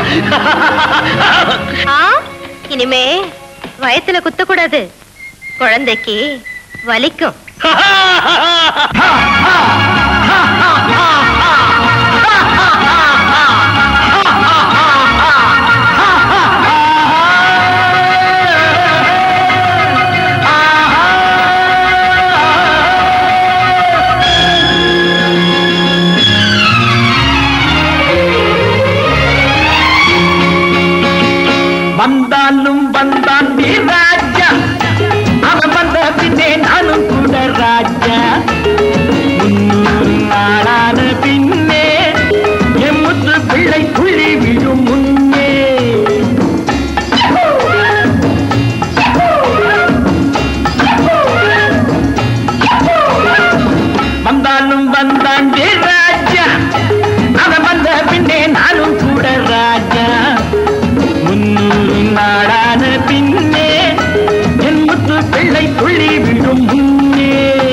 இனிமே வயத்துல குத்தக்கூடாது, குழந்தைக்கு வலிக்கும். வந்தாலும் வந்தான் ராஜா, அவன் வந்த பின்னே நானும் கூட ராஜா. 300 நாளான பின்னே என் முத்து பிள்ளை துள்ளி விழும் முன்னே. வந்தாலும் வந்தான் ராஜா, அவன் வந்த பின்னே நானும் கூட ராஜா. 300 நாளான பின்னே என் முத்து பிள்ளை துள்ளி விடும் முன்னே.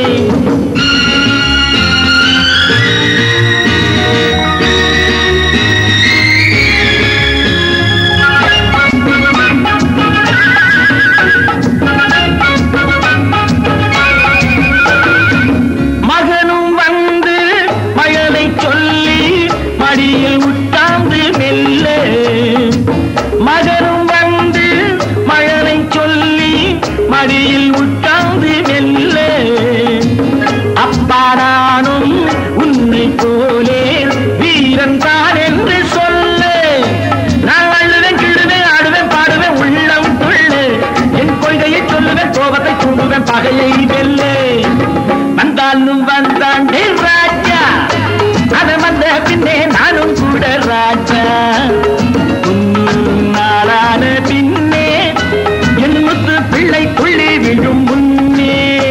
மகனும் வந்து மகளை சொல்லி மடியில் உட்கார்ந்து மெல்ல. மகனும் வந்து மகளை சொல்லி மடியில் உட்கார்ந்து மெல்ல. அப்பா நானும் உன்னை போலே வீரன் தான் என்று சொல்ல. நான் அழுவேன், கிழுவேன், ஆடுவேன், பாடுவேன், உள்ளம் துள்ள. என் கொள்கையை சொல்லுவேன், கோபத்தை தூண்டுவேன், பகையை வெல்ல. வந்தாலும் வந்தான் ராஜா, அதை வந்த பின்னே நானும் கூட ராஜா. 300 நாளான பின்னே என் முத்து பிள்ளை துள்ளி விழும் முன்னே.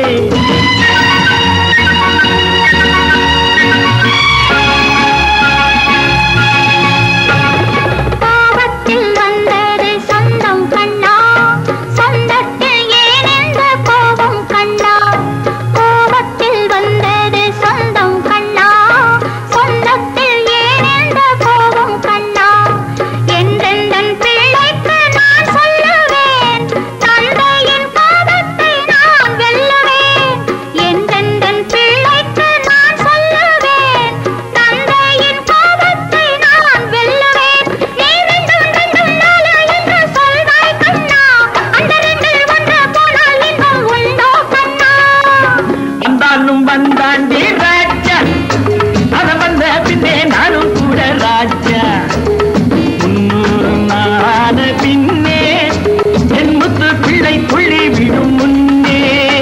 கோபத்தில் வந்தது சொந்தம் கண்ணா, சொந்தத்தில் ஏன் இந்த கோபம் கண்ணா. கோபத்தில் வந்தது சொந்தம் கண்ணா, சொந்தத்தில் ஏன் இந்த கோபம் கண்ணா. என்றெந்தன் பிள்ளைக்கு நான் சொல்லுவேன், தந்தையின் கோபத்தை நான் வெல்லுவேன். என்றெந்தன் பிள்ளைக்கு நான் சொல்லுவேன், தந்தையின் கோபத்தை நான் வெல்லுவேன். நீ 2 2 4 என்று சொல்வாய் கண்ணா, அந்த 2 ஒன்று போனால் இன்னும் உண்டோ கண்ணா. வந்தாலும் வந்தான் ராஜா, அதை வந்த பின்னே நானும் கூட ராஜா. 300 நாளான பின்னே என் முத்து பிள்ளை துள்ளி விடும் முன்னே.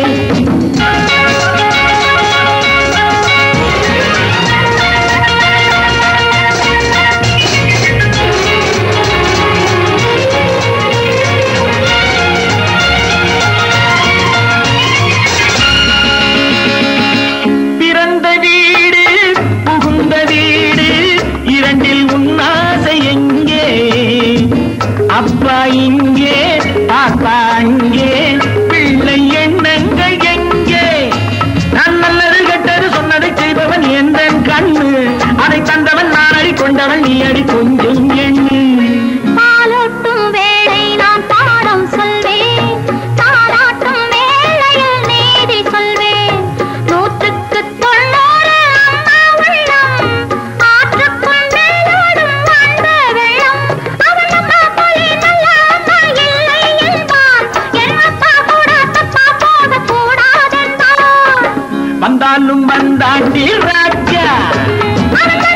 பிறந்த வீடு புகுந்த வீடு இரண்டில் உன்னாசை எங்கே? அப்பா இங்கே, பாப்பா இங்கே, பிள்ளை எண்ணங்கள் எங்கே? நான் நல்லது கெட்டது சொன்னதை செய்பவன் எந்த கண்ணு, அதை தந்தவன் நான் அடி கொண்டவன் நீ அடி கொஞ்சம் எண்ணு. பாலூட்டும் வேளை நான் பாடம் சொல்வேன், தாலாட்டும் வேளையில் நீதி சொல்வேன். 100க்கு 90 அம்மா உள்ளம், ஆற்றுக்குள் மேலோடும் அன்பு வெள்ளம். அவன் அம்மா போலே நல்ல அம்மா இல்லை என்பான், என் அப்பா கூட தப்பா போக கூடாதென்பான். வந்தாலும் வந்தாண்டி ராஜா, அவன்